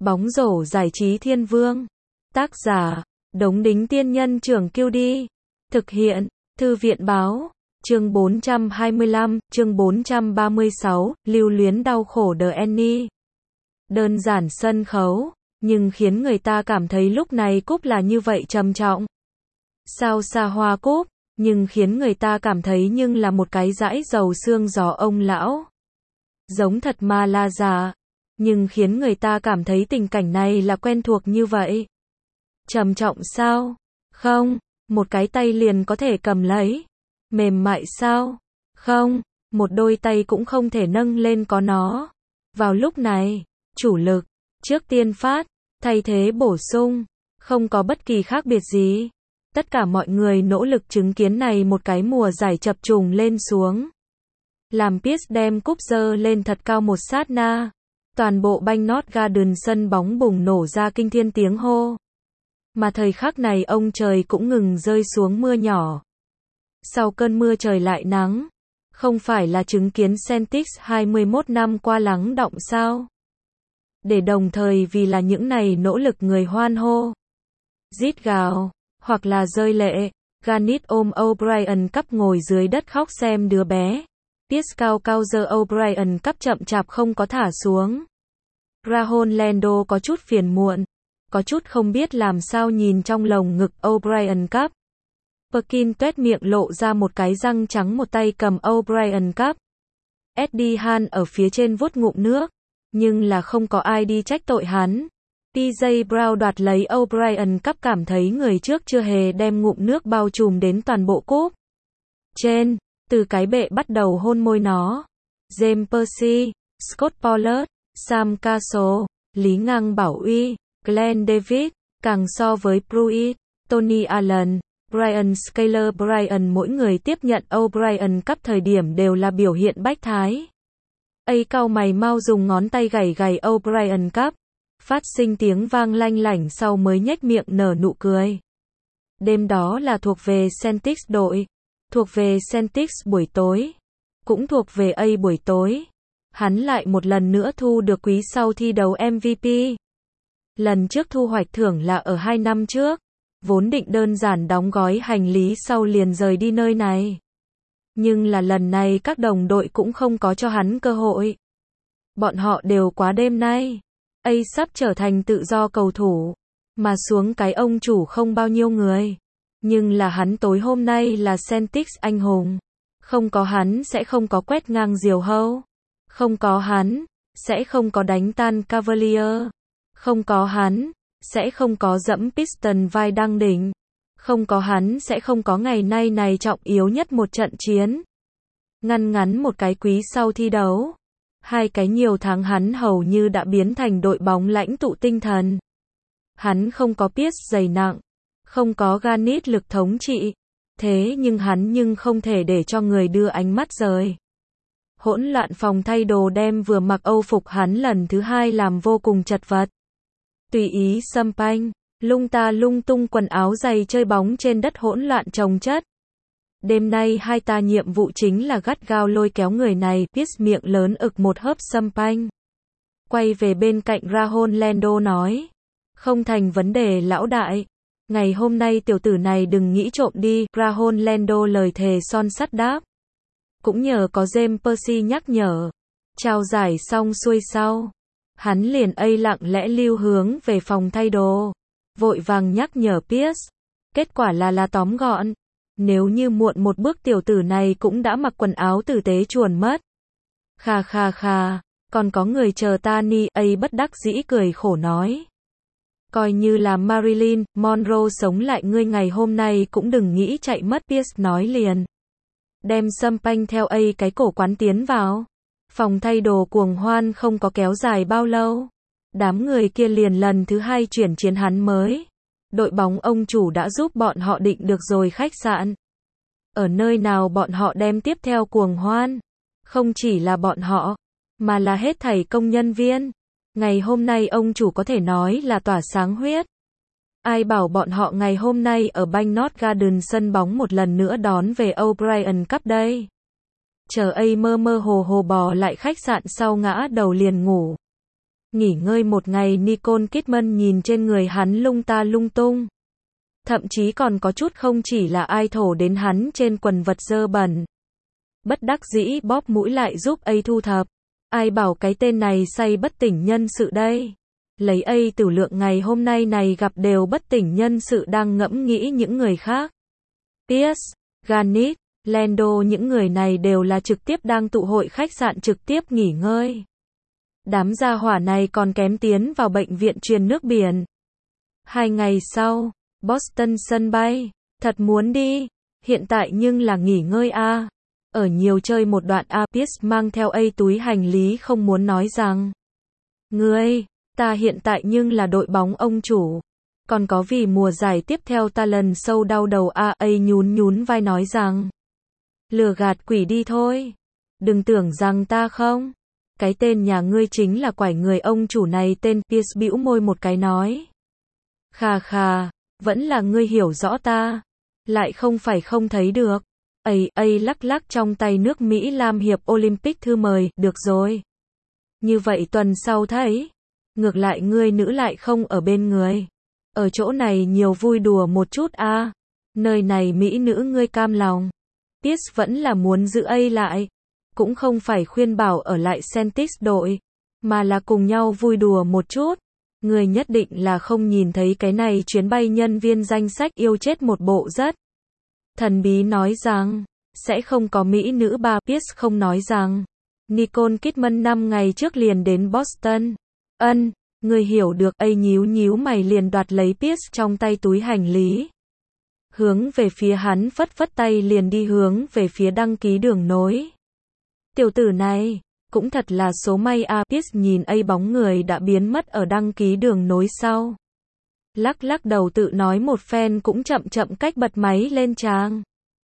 Bóng rổ giải trí thiên vương. Tác giả, Đống Đính Tiên Nhân Trưởng Kiêu Đi. Thực hiện, Thư viện Báo. Chương 425, chương 436, lưu luyến đau khổ The Annie. Đơn giản sân khấu, nhưng khiến người ta cảm thấy lúc này cúp là như vậy trầm trọng. Sao xa hoa cúp, nhưng khiến người ta cảm thấy nhưng là một cái dãi dầu xương gió ông lão. Giống thật mà là giả, nhưng khiến người ta cảm thấy tình cảnh này là quen thuộc như vậy. Trầm trọng sao? Không, một cái tay liền có thể cầm lấy. Mềm mại sao? Không, một đôi tay cũng không thể nâng lên có nó. Vào lúc này, chủ lực, trước tiên phát, thay thế bổ sung, không có bất kỳ khác biệt gì. Tất cả mọi người nỗ lực chứng kiến này một cái mùa giải chập trùng lên xuống. Làm Pierce đem cúp giơ lên thật cao một sát na. Toàn bộ Bagnot Garden sân bóng bùng nổ ra kinh thiên tiếng hô. Mà thời khắc này ông trời cũng ngừng rơi xuống mưa nhỏ. Sau cơn mưa trời lại nắng. Không phải là chứng kiến Celtics 21 năm qua lắng đọng sao? Để đồng thời vì là những này nỗ lực người hoan hô, rít gào, hoặc là rơi lệ, Garnett ôm O'Brien Cup ngồi dưới đất khóc xem đứa bé. Pierce cao cao giơ O'Brien Cup chậm chạp không có thả xuống. Rajon Rondo có chút phiền muộn, có chút không biết làm sao nhìn trong lồng ngực O'Brien Cup. Perkins tuét miệng lộ ra một cái răng trắng, một tay cầm O'Brien Cup. Eddie Han ở phía trên vuốt ngụm nước, nhưng là không có ai đi trách tội hắn. TJ Brown đoạt lấy O'Brien Cup cảm thấy người trước chưa hề đem ngụm nước bao trùm đến toàn bộ cúp. Trên, từ cái bệ bắt đầu hôn môi nó. James Percy, Scott Pollard, Sam Cassell, Lý Ngang Bảo Uy, Glenn Davis, càng so với Pruitt, Tony Allen, Brian Scaler. Brian mỗi người tiếp nhận O'Brien Cup thời điểm đều là biểu hiện bách thái. Cau mày mau dùng ngón tay gảy gảy O'Brien Cup, phát sinh tiếng vang lanh lảnh sau mới nhếch miệng nở nụ cười. Đêm đó là thuộc về Celtics đội, thuộc về Celtics buổi tối, cũng thuộc về A buổi tối. Hắn lại một lần nữa thu được quý sau thi đấu MVP. Lần trước thu hoạch thưởng là ở 2 năm trước, vốn định đơn giản đóng gói hành lý sau liền rời đi nơi này. Nhưng là lần này các đồng đội cũng không có cho hắn cơ hội. Bọn họ đều quá đêm nay. Sắp trở thành tự do cầu thủ, mà xuống cái ông chủ không bao nhiêu người. Nhưng là hắn tối hôm nay là Celtics anh hùng. Không có hắn sẽ không có quét ngang diều hâu. Không có hắn, sẽ không có đánh tan Cavalier. Không có hắn, sẽ không có dẫm Piston vai đăng đỉnh. Không có hắn sẽ không có ngày nay này trọng yếu nhất một trận chiến. Ngắn một cái quý sau thi đấu. 2 cái nhiều tháng hắn hầu như đã biến thành đội bóng lãnh tụ tinh thần. Hắn không có Pierce dày nặng, không có Garnett lực thống trị. Thế nhưng hắn không thể để cho người đưa ánh mắt rời. Hỗn loạn phòng thay đồ đem vừa mặc Âu phục hắn lần thứ 2 làm vô cùng chật vật. Tùy ý xâm panh, lung ta lung tung quần áo giày chơi bóng trên đất hỗn loạn chồng chất. Đêm nay hai ta nhiệm vụ chính là gắt gao lôi kéo người này. Pierce miệng lớn ực một hớp xâm panh. Quay về bên cạnh Rajon Rondo nói. Không thành vấn đề lão đại. Ngày hôm nay tiểu tử này đừng nghĩ trộm đi. Rajon Rondo lời thề son sắt đáp. Cũng nhờ có James Percy nhắc nhở. Trao giải xong xuôi sau. Hắn liền lặng lẽ lưu hướng về phòng thay đồ. Vội vàng nhắc nhở Pierce. Kết quả là tóm gọn. Nếu như muộn một bước tiểu tử này cũng đã mặc quần áo tử tế chuồn mất. Khà, còn có người chờ ta ni. Bất đắc dĩ cười khổ nói. Coi như là Marilyn Monroe sống lại ngươi ngày hôm nay cũng đừng nghĩ chạy mất. Pierce nói liền. Đem xâm panh theo cái cổ quán tiến vào. Phòng thay đồ cuồng hoan không có kéo dài bao lâu. Đám người kia liền lần thứ 2 chuyển chiến hắn mới. Đội bóng ông chủ đã giúp bọn họ định được rồi khách sạn. Ở nơi nào bọn họ đem tiếp theo cuồng hoan. Không chỉ là bọn họ, mà là hết thảy công nhân viên. Ngày hôm nay ông chủ có thể nói là tỏa sáng huyết. Ai bảo bọn họ ngày hôm nay ở Bagnot Garden sân bóng một lần nữa đón về O'Brien Cup đây. Chờ mơ hồ bò lại khách sạn sau ngã đầu liền ngủ. Nghỉ ngơi một ngày Nicole Kidman nhìn trên người hắn lung ta lung tung. Thậm chí còn có chút không chỉ là ai thổ đến hắn trên quần vật dơ bẩn. Bất đắc dĩ bóp mũi lại giúp A thu thập. Ai bảo cái tên này say bất tỉnh nhân sự đây. Lấy A tử lượng ngày hôm nay này gặp đều bất tỉnh nhân sự đang ngẫm nghĩ những người khác. Pierce, Garnett, Lando những người này đều là trực tiếp đang tụ hội khách sạn trực tiếp nghỉ ngơi. Đám gia hỏa này còn kém tiến vào bệnh viện truyền nước biển. 2 ngày sau, Boston sân bay, thật muốn đi, hiện tại nhưng là nghỉ ngơi a. Ở nhiều chơi một đoạn a. Pierce mang theo A túi hành lý không muốn nói rằng. Ngươi, ta hiện tại nhưng là đội bóng ông chủ. Còn có vì mùa giải tiếp theo ta lần sâu đau đầu a. A nhún nhún vai nói rằng. Lừa gạt quỷ đi thôi. Đừng tưởng rằng ta không. Cái tên nhà ngươi chính là quải người ông chủ này tên Pierce bĩu môi một cái nói. Khà khà, vẫn là ngươi hiểu rõ ta. Lại không phải không thấy được. A lắc lắc trong tay nước Mỹ Lam hiệp Olympic thư mời, được rồi. Như vậy tuần sau thấy. Ngược lại ngươi nữ lại không ở bên người. Ở chỗ này nhiều vui đùa một chút a. Nơi này Mỹ nữ ngươi cam lòng. Pierce vẫn là muốn giữ A lại. Cũng không phải khuyên bảo ở lại Celtics đội. Mà là cùng nhau vui đùa một chút. Người nhất định là không nhìn thấy cái này chuyến bay nhân viên danh sách yêu chết một bộ rất. Thần bí nói rằng, sẽ không có Mỹ nữ ba. Pierce không nói rằng, Nicole Kidman 5 ngày trước liền đến Boston. Người hiểu được. A nhíu nhíu mày liền đoạt lấy Pierce trong tay túi hành lý. Hướng về phía hắn phất phất tay liền đi hướng về phía đăng ký đường nối. Tiểu tử này, cũng thật là số may a. Pierce nhìn A bóng người đã biến mất ở đăng ký đường nối sau. Lắc lắc đầu tự nói một phen cũng chậm chậm cách bật máy lên tràng.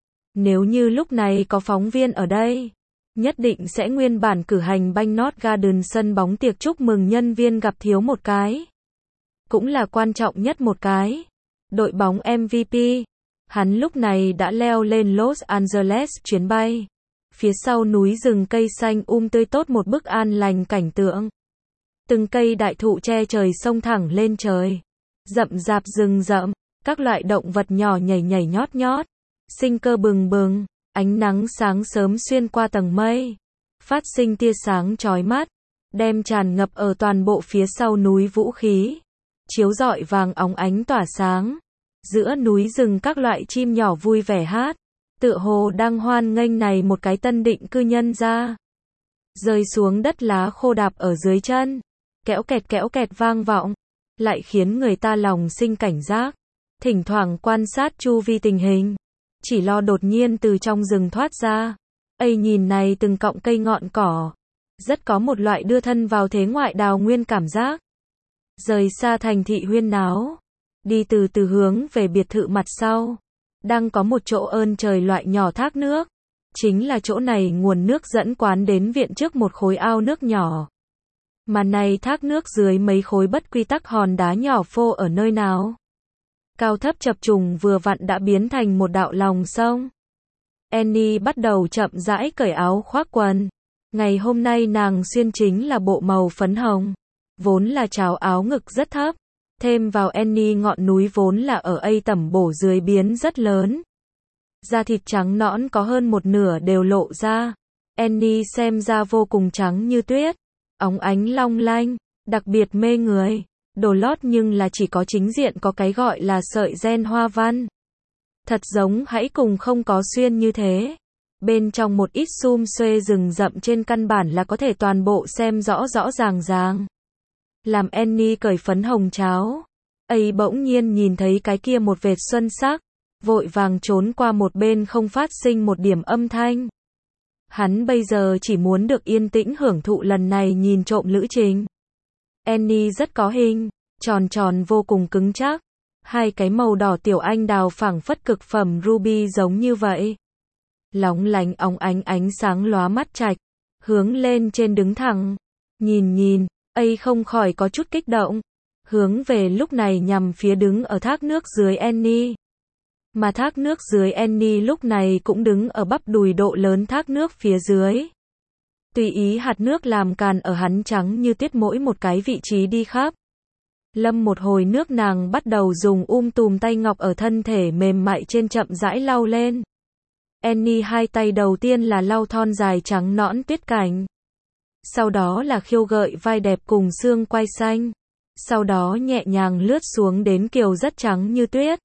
Nếu như lúc này có phóng viên ở đây, nhất định sẽ nguyên bản cử hành Bagnot Garden sân bóng tiệc chúc mừng nhân viên gặp thiếu một cái. Cũng là quan trọng nhất một cái. Đội bóng MVP. Hắn lúc này đã leo lên Los Angeles chuyến bay. Phía sau núi rừng cây xanh tươi tốt một bức an lành cảnh tượng. Từng cây đại thụ che trời xông thẳng lên trời. Rậm rạp rừng rậm, các loại động vật nhỏ nhảy nhảy nhót nhót. Sinh cơ bừng bừng, ánh nắng sáng sớm xuyên qua tầng mây. Phát sinh tia sáng chói mắt, đem tràn ngập ở toàn bộ phía sau núi vũ khí. Chiếu rọi vàng óng ánh tỏa sáng. Giữa núi rừng các loại chim nhỏ vui vẻ hát. Tựa hồ đang hoan nghênh này một cái tân định cư nhân ra. Rơi xuống đất lá khô đạp ở dưới chân. Kéo kẹt vang vọng. Lại khiến người ta lòng sinh cảnh giác. Thỉnh thoảng quan sát chu vi tình hình. Chỉ lo đột nhiên từ trong rừng thoát ra. A nhìn này từng cọng cây ngọn cỏ. Rất có một loại đưa thân vào thế ngoại đào nguyên cảm giác. Rời xa thành thị huyên náo. Đi từ từ hướng về biệt thự mặt sau. Đang có một chỗ ơn trời loại nhỏ thác nước. Chính là chỗ này nguồn nước dẫn quán đến viện trước một khối ao nước nhỏ. Mà này thác nước dưới mấy khối bất quy tắc hòn đá nhỏ phô ở nơi nào. Cao thấp chập trùng vừa vặn đã biến thành một đạo lòng sông. Annie bắt đầu chậm rãi cởi áo khoác quần. Ngày hôm nay nàng xuyên chính là bộ màu phấn hồng. Vốn là trào áo ngực rất thấp. Thêm vào Annie ngọn núi vốn là ở A tẩm bổ dưới biến rất lớn. Da thịt trắng nõn có hơn một nửa đều lộ ra. Annie xem ra vô cùng trắng như tuyết. Óng ánh long lanh, đặc biệt mê người. Đồ lót nhưng là chỉ có chính diện có cái gọi là sợi ren hoa văn. Thật giống hãy cùng không có xuyên như thế. Bên trong một ít xum xuê rừng rậm trên căn bản là có thể toàn bộ xem rõ rõ ràng ràng. Làm Annie cởi phấn hồng cháo. A bỗng nhiên nhìn thấy cái kia một vệt xuân sắc. Vội vàng trốn qua một bên không phát sinh một điểm âm thanh. Hắn bây giờ chỉ muốn được yên tĩnh hưởng thụ lần này nhìn trộm lữ trình. Annie rất có hình, tròn tròn vô cùng cứng chắc. Hai cái màu đỏ tiểu anh đào phảng phất cực phẩm ruby giống như vậy. Lóng lánh óng ánh ánh sáng lóa mắt trạch. Hướng lên trên đứng thẳng. Nhìn, A không khỏi có chút kích động. Hướng về lúc này nhằm phía đứng ở thác nước dưới Annie. Mà thác nước dưới Annie lúc này cũng đứng ở bắp đùi độ lớn thác nước phía dưới. Tùy ý hạt nước làm càn ở hắn trắng như tuyết mỗi một cái vị trí đi khắp. Lâm một hồi nước nàng bắt đầu dùng tùm tay ngọc ở thân thể mềm mại trên chậm rãi lau lên. Annie hai tay đầu tiên là lau thon dài trắng nõn tuyết cảnh. Sau đó là khiêu gợi vai đẹp cùng xương quai xanh. Sau đó nhẹ nhàng lướt xuống đến kiều rất trắng như tuyết.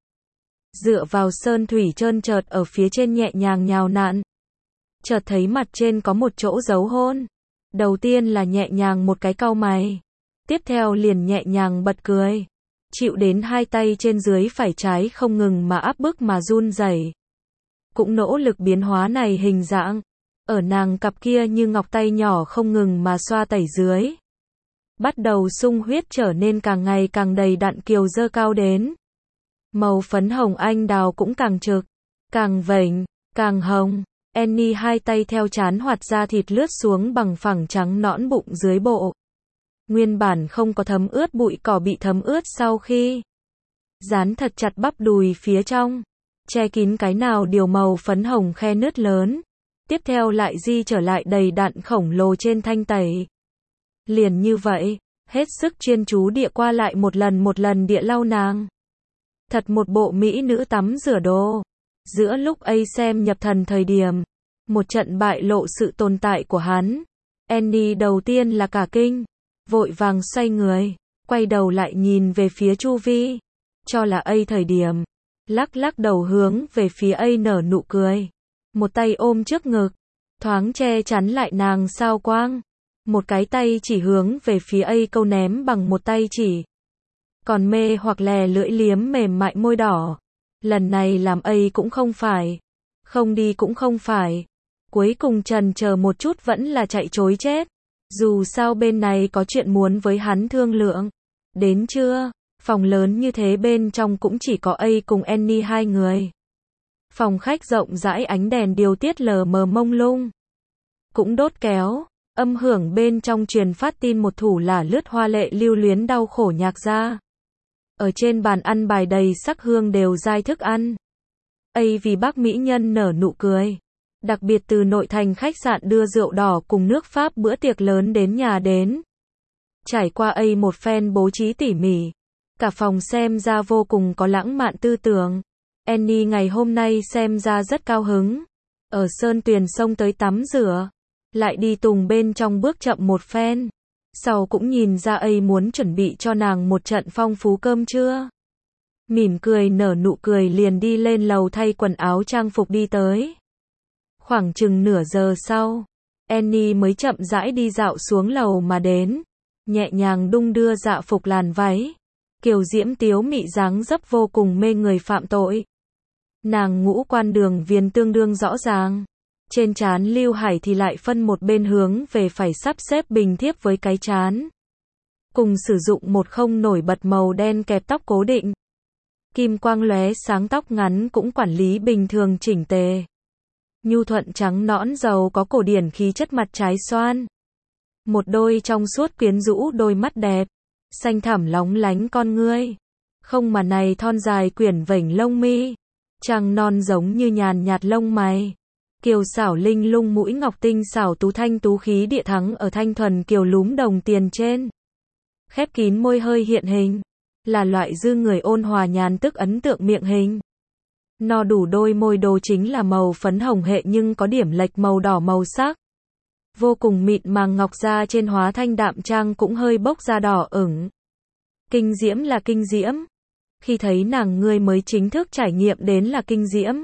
Dựa vào sơn thủy trơn trượt ở phía trên nhẹ nhàng nhào nặn. Chợt thấy mặt trên có một chỗ dấu hôn. Đầu tiên là nhẹ nhàng một cái cau mày. Tiếp theo liền nhẹ nhàng bật cười. Chịu đến hai tay trên dưới phải trái không ngừng mà áp bức mà run rẩy. Cũng nỗ lực biến hóa này hình dạng. Ở nàng cặp kia như ngọc tay nhỏ không ngừng mà xoa tẩy dưới. Bắt đầu sung huyết trở nên càng ngày càng đầy đặn kiều dơ cao đến. Màu phấn hồng anh đào cũng càng trực, càng vểnh, càng hồng. Annie hai tay theo trán hoạt ra thịt lướt xuống bằng phẳng trắng nõn bụng dưới bộ. Nguyên bản không có thấm ướt bụi cỏ bị thấm ướt sau khi dán thật chặt bắp đùi phía trong, che kín cái nào điều màu phấn hồng khe nứt lớn. Tiếp theo lại di trở lại đầy đặn khổng lồ trên thanh tẩy. Liền như vậy, hết sức chuyên chú địa qua lại một lần địa lau nàng. Thật một bộ mỹ nữ tắm rửa đồ. Giữa lúc ấy xem nhập thần thời điểm, một trận bại lộ sự tồn tại của hắn. Annie đầu tiên là cả kinh, vội vàng xoay người, quay đầu lại nhìn về phía chu vi, cho là ấy thời điểm, lắc lắc đầu hướng về phía ấy nở nụ cười. Một tay ôm trước ngực, thoáng che chắn lại nàng sao quang. Một cái tay chỉ hướng về phía ấy câu ném bằng một tay chỉ. Còn mê hoặc lè lưỡi liếm mềm mại môi đỏ. Lần này làm ấy cũng không phải. Không đi cũng không phải. Cuối cùng chần chờ một chút vẫn là chạy trối chết. Dù sao bên này có chuyện muốn với hắn thương lượng. Đến trưa, phòng lớn như thế bên trong cũng chỉ có ấy cùng Annie hai người. Phòng khách rộng rãi ánh đèn điều tiết lờ mờ mông lung. Cũng đốt kéo. Âm hưởng bên trong truyền phát tin một thủ là lướt hoa lệ lưu luyến đau khổ nhạc ra. Ở trên bàn ăn bài đầy sắc hương đều dai thức ăn. Ấy vì bác mỹ nhân nở nụ cười. Đặc biệt từ nội thành khách sạn đưa rượu đỏ cùng nước Pháp bữa tiệc lớn đến nhà đến. Trải qua ấy một phen bố trí tỉ mỉ. Cả phòng xem ra vô cùng có lãng mạn tư tưởng. Annie ngày hôm nay xem ra rất cao hứng. Ở sơn tuyền sông tới tắm rửa. Lại đi tùng bên trong bước chậm một phen. Sau cũng nhìn ra ấy muốn chuẩn bị cho nàng một trận phong phú cơm trưa. Mỉm cười nở nụ cười liền đi lên lầu thay quần áo trang phục đi tới. Khoảng chừng nửa giờ sau, Annie mới chậm rãi đi dạo xuống lầu mà đến. Nhẹ nhàng đung đưa dạ phục làn váy. Kiều diễm tiếu mị dáng dấp vô cùng mê người phạm tội. Nàng ngũ quan đường viền tương đương rõ ràng. Trên trán Lưu Hải thì lại phân một bên hướng về phải sắp xếp bình thiếp với cái trán. Cùng sử dụng một không nổi bật màu đen kẹp tóc cố định. Kim quang lóe sáng tóc ngắn cũng quản lý bình thường chỉnh tề. Nhu thuận trắng nõn giàu có cổ điển khí chất mặt trái xoan. Một đôi trong suốt quyến rũ đôi mắt đẹp. Xanh thẳm lóng lánh con ngươi. Không mà này thon dài quyển vểnh lông mi. Trăng non giống như nhàn nhạt lông mày. Kiều xảo linh lung mũi ngọc tinh xảo tú thanh tú khí địa thắng ở thanh thuần kiều lúm đồng tiền trên. Khép kín môi hơi hiện hình. Là loại dư người ôn hòa nhàn tức ấn tượng miệng hình. No đủ đôi môi đồ chính là màu phấn hồng hệ nhưng có điểm lệch màu đỏ màu sắc. Vô cùng mịn màng ngọc da trên hóa thanh đạm trang cũng hơi bốc ra đỏ ửng. Kinh diễm là kinh diễm. Khi thấy nàng ngươi mới chính thức trải nghiệm đến là kinh diễm.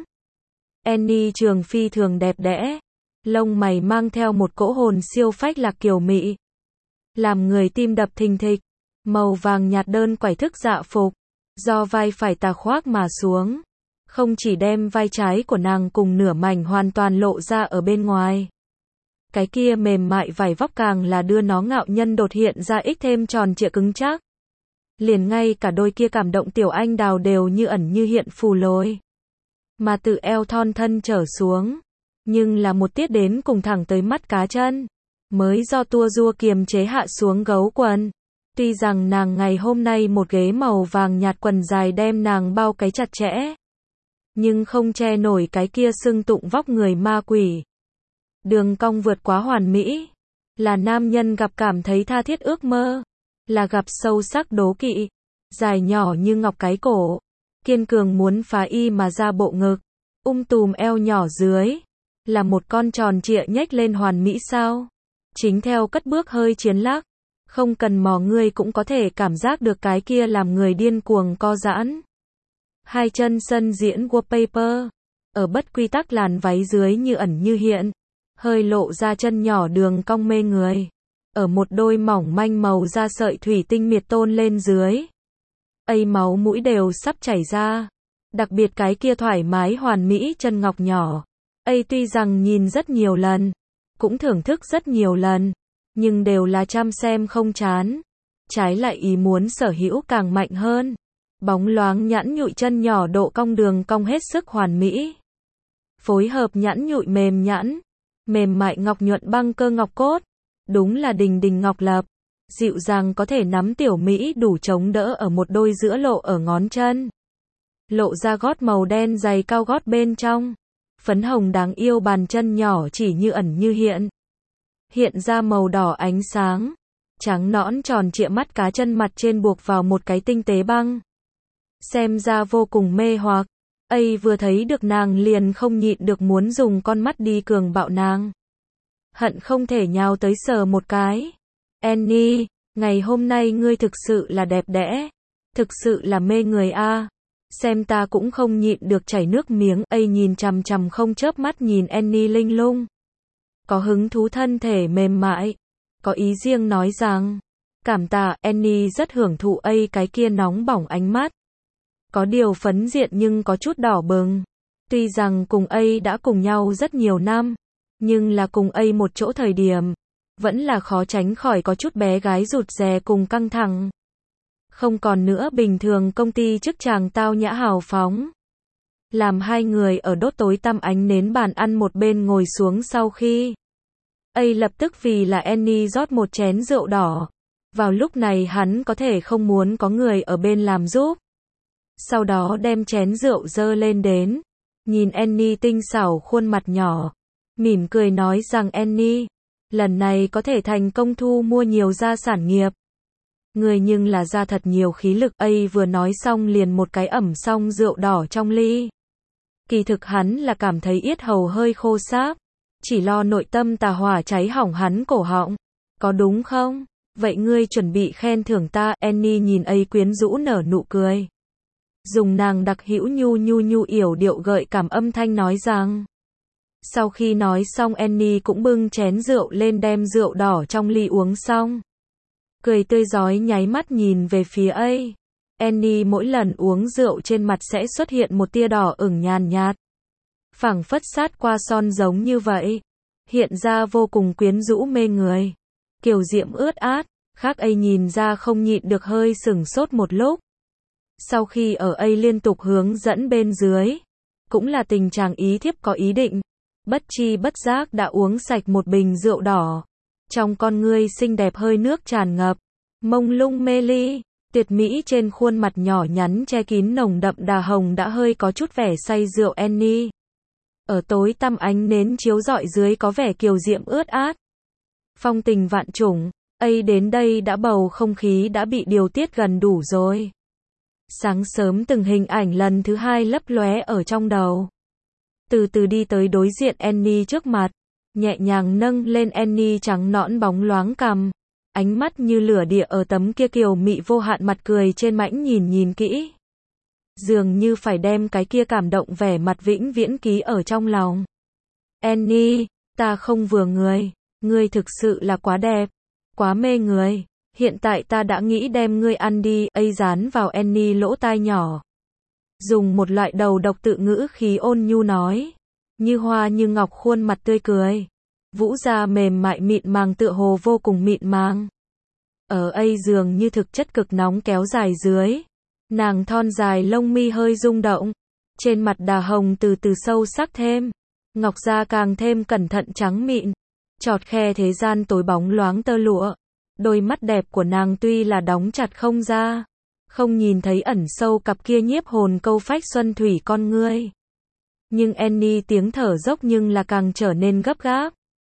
Annie trường phi thường đẹp đẽ. Lông mày mang theo một cỗ hồn siêu phách lạc kiều mị. Làm người tim đập thình thịch. Màu vàng nhạt đơn quải thức dạ phục. Do vai phải tà khoác mà xuống. Không chỉ đem vai trái của nàng cùng nửa mảnh hoàn toàn lộ ra ở bên ngoài. Cái kia mềm mại vải vóc càng là đưa nó ngạo nhân đột hiện ra ích thêm tròn trịa cứng chắc. Liền ngay cả đôi kia cảm động tiểu anh đào đều như ẩn như hiện phù lồi. Mà từ eo thon thân trở xuống. Nhưng là một tiết đến cùng thẳng tới mắt cá chân. Mới do tua rua kiềm chế hạ xuống gấu quần. Tuy rằng nàng ngày hôm nay một ghế màu vàng nhạt quần dài đem nàng bao cái chặt chẽ. Nhưng không che nổi cái kia xưng tụng vóc người ma quỷ. đường cong vượt quá hoàn mỹ, là nam nhân gặp cảm thấy tha thiết ước mơ, là gặp sâu sắc đố kỵ, dài nhỏ như ngọc cái cổ, kiên cường muốn phá y mà ra bộ ngực, tùm eo nhỏ dưới, là một con tròn trịa nhếch lên hoàn mỹ sao? Chính theo cất bước hơi chiến lắc, không cần mò ngươi cũng có thể cảm giác được cái kia làm người điên cuồng co giãn. Hai chân sân diễn wallpaper, ở bất quy tắc làn váy dưới như ẩn như hiện, hơi lộ ra chân nhỏ đường cong mê người, ở một đôi mỏng manh màu da sợi thủy tinh miệt tôn lên dưới. Máu mũi đều sắp chảy ra, đặc biệt cái kia thoải mái hoàn mỹ chân ngọc nhỏ. Tuy rằng nhìn rất nhiều lần, cũng thưởng thức rất nhiều lần, nhưng đều là chăm xem không chán. Trái lại ý muốn sở hữu càng mạnh hơn. Bóng loáng nhẵn nhụi chân nhỏ độ cong đường cong hết sức hoàn mỹ. Phối hợp nhẵn nhụi mềm nhẵn, mềm mại ngọc nhuận băng cơ ngọc cốt. Đúng là đình đình ngọc lập. Dịu dàng có thể nắm tiểu Mỹ đủ chống đỡ ở một đôi giữa lộ ở ngón chân. Lộ ra gót màu đen dày cao gót bên trong. Phấn hồng đáng yêu bàn chân nhỏ chỉ như ẩn như hiện. Hiện ra màu đỏ ánh sáng. Trắng nõn tròn trịa mắt cá chân mặt trên buộc vào một cái tinh tế băng. Xem ra vô cùng mê hoặc. Vừa thấy được nàng liền không nhịn được muốn dùng con mắt đi cường bạo nàng. Hận không thể nhào tới sờ một cái. Annie, ngày hôm nay ngươi thực sự là đẹp đẽ. Thực sự là mê người a. Xem ta cũng không nhịn được chảy nước miếng. Nhìn chằm chằm không chớp mắt nhìn Annie linh lung. Có hứng thú thân thể mềm mại. Có ý riêng nói rằng. Cảm tạ, Annie rất hưởng thụ cái kia nóng bỏng ánh mắt. Có điều phấn diện nhưng có chút đỏ bừng. Tuy rằng cùng đã cùng nhau rất nhiều năm. Nhưng là cùng một chỗ thời điểm. Vẫn là khó tránh khỏi có chút bé gái rụt rè cùng căng thẳng. Không còn nữa bình thường công ty chức chàng tao nhã hào phóng. Làm hai người ở đốt tối tăm ánh nến bàn ăn một bên ngồi xuống sau khi. Lập tức vì là Annie rót một chén rượu đỏ. Vào lúc này hắn có thể không muốn có người ở bên làm giúp. Sau đó đem chén rượu dơ lên đến. Nhìn Annie tinh xảo khuôn mặt nhỏ. Mỉm cười nói rằng Annie, lần này có thể thành công thu mua nhiều gia sản nghiệp. Người nhưng là ra thật nhiều khí lực. Vừa nói xong liền một cái ẩm xong rượu đỏ trong ly. Kỳ thực hắn là cảm thấy yết hầu hơi khô sáp. Chỉ lo nội tâm tà hỏa cháy hỏng hắn cổ họng. Có đúng không? Vậy ngươi chuẩn bị khen thưởng ta. Annie nhìn quyến rũ nở nụ cười. Dùng nàng đặc hữu nhu yểu điệu gợi cảm âm thanh nói rằng. Sau khi nói xong Annie cũng bưng chén rượu lên đem rượu đỏ trong ly uống xong. Cười tươi rói nháy mắt nhìn về phía Annie mỗi lần uống rượu trên mặt sẽ xuất hiện một tia đỏ ửng nhàn nhạt. Phảng phất sát qua son giống như vậy. Hiện ra vô cùng quyến rũ mê người. Kiều diễm ướt át, khác nhìn ra không nhịn được hơi sửng sốt một lúc. Sau khi ở liên tục hướng dẫn bên dưới. Cũng là tình trạng ý thiếp có ý định. Bất chi bất giác đã uống sạch một bình rượu đỏ. Trong con ngươi xinh đẹp hơi nước tràn ngập. Mông lung mê ly. Tuyệt mỹ trên khuôn mặt nhỏ nhắn che kín nồng đậm đà hồng đã hơi có chút vẻ say rượu Annie. Ở tối tăm ánh nến chiếu rọi dưới có vẻ kiều diễm ướt át. Phong tình vạn trùng. Đến đây đã bầu không khí đã bị điều tiết gần đủ rồi. Sáng sớm từng hình ảnh lần thứ hai lấp lóe ở trong đầu. Từ từ đi tới đối diện Annie trước mặt. Nhẹ nhàng nâng lên Annie trắng nõn bóng loáng cằm. Ánh mắt như lửa địa ở tấm kia kiều mị vô hạn mặt cười trên mãnh nhìn kỹ. Dường như phải đem cái kia cảm động vẻ mặt vĩnh viễn ký ở trong lòng. Annie, ta không vừa người. Ngươi thực sự là quá đẹp. Quá mê người. Hiện tại ta đã nghĩ đem ngươi ăn đi. Dán vào Annie lỗ tai nhỏ. Dùng một loại đầu độc tự ngữ khí ôn nhu nói. Như hoa như ngọc khuôn mặt tươi cười. Vũ da mềm mại mịn màng tựa hồ vô cùng mịn màng. Ở dường như thực chất cực nóng kéo dài dưới. Nàng thon dài lông mi hơi rung động. Trên mặt đà hồng từ từ sâu sắc thêm. Ngọc da càng thêm cẩn thận trắng mịn. Chọt khe thế gian tối bóng loáng tơ lụa. Đôi mắt đẹp của nàng tuy là đóng chặt không ra. Không nhìn thấy ẩn sâu cặp kia nhiếp hồn câu phách xuân thủy con ngươi. Nhưng Annie tiếng thở dốc nhưng là càng trở nên gấp gáp.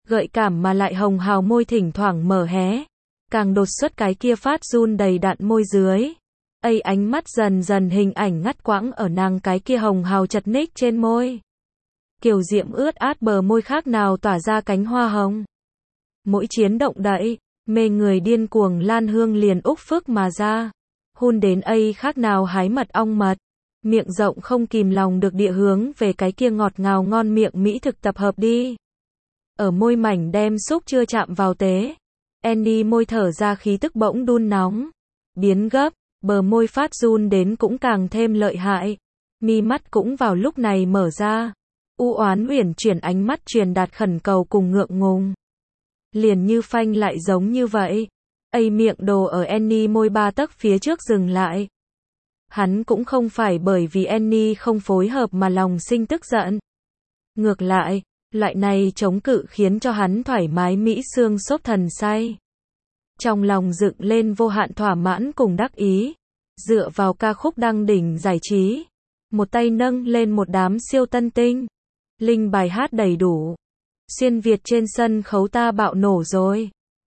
Gợi cảm mà lại hồng hào môi thỉnh thoảng mở hé. Càng đột xuất cái kia phát run đầy đặn môi dưới. Ánh mắt dần dần hình ảnh ngắt quãng ở nàng cái kia hồng hào chật ních trên môi. Kiều diễm ướt át bờ môi khác nào tỏa ra cánh hoa hồng. Mỗi chiến động đậy, mê người điên cuồng lan hương liền úc phước mà ra. Hun đến khác nào hái mật ong mật. Miệng rộng không kìm lòng được địa hướng về cái kia ngọt ngào ngon miệng mỹ thực tập hợp đi. Ở môi mảnh đem xúc chưa chạm vào tế. Annie môi thở ra khí tức bỗng đun nóng. Biến gấp, bờ môi phát run đến cũng càng thêm lợi hại. Mi mắt cũng vào lúc này mở ra. U oán uyển chuyển ánh mắt truyền đạt khẩn cầu cùng ngượng ngùng. Liền như phanh lại giống như vậy. Miệng đồ ở Annie môi 3 tấc phía trước dừng lại. Hắn cũng không phải bởi vì Annie không phối hợp mà lòng sinh tức giận. Ngược lại, loại này chống cự khiến cho hắn thoải mái mỹ xương xốp thần say. Trong lòng dựng lên vô hạn thỏa mãn cùng đắc ý. Dựa vào ca khúc đăng đỉnh giải trí. Một tay nâng lên một đám siêu tân tinh. Linh bài hát đầy đủ. Xuyên Việt trên sân khấu ta bạo nổ rồi.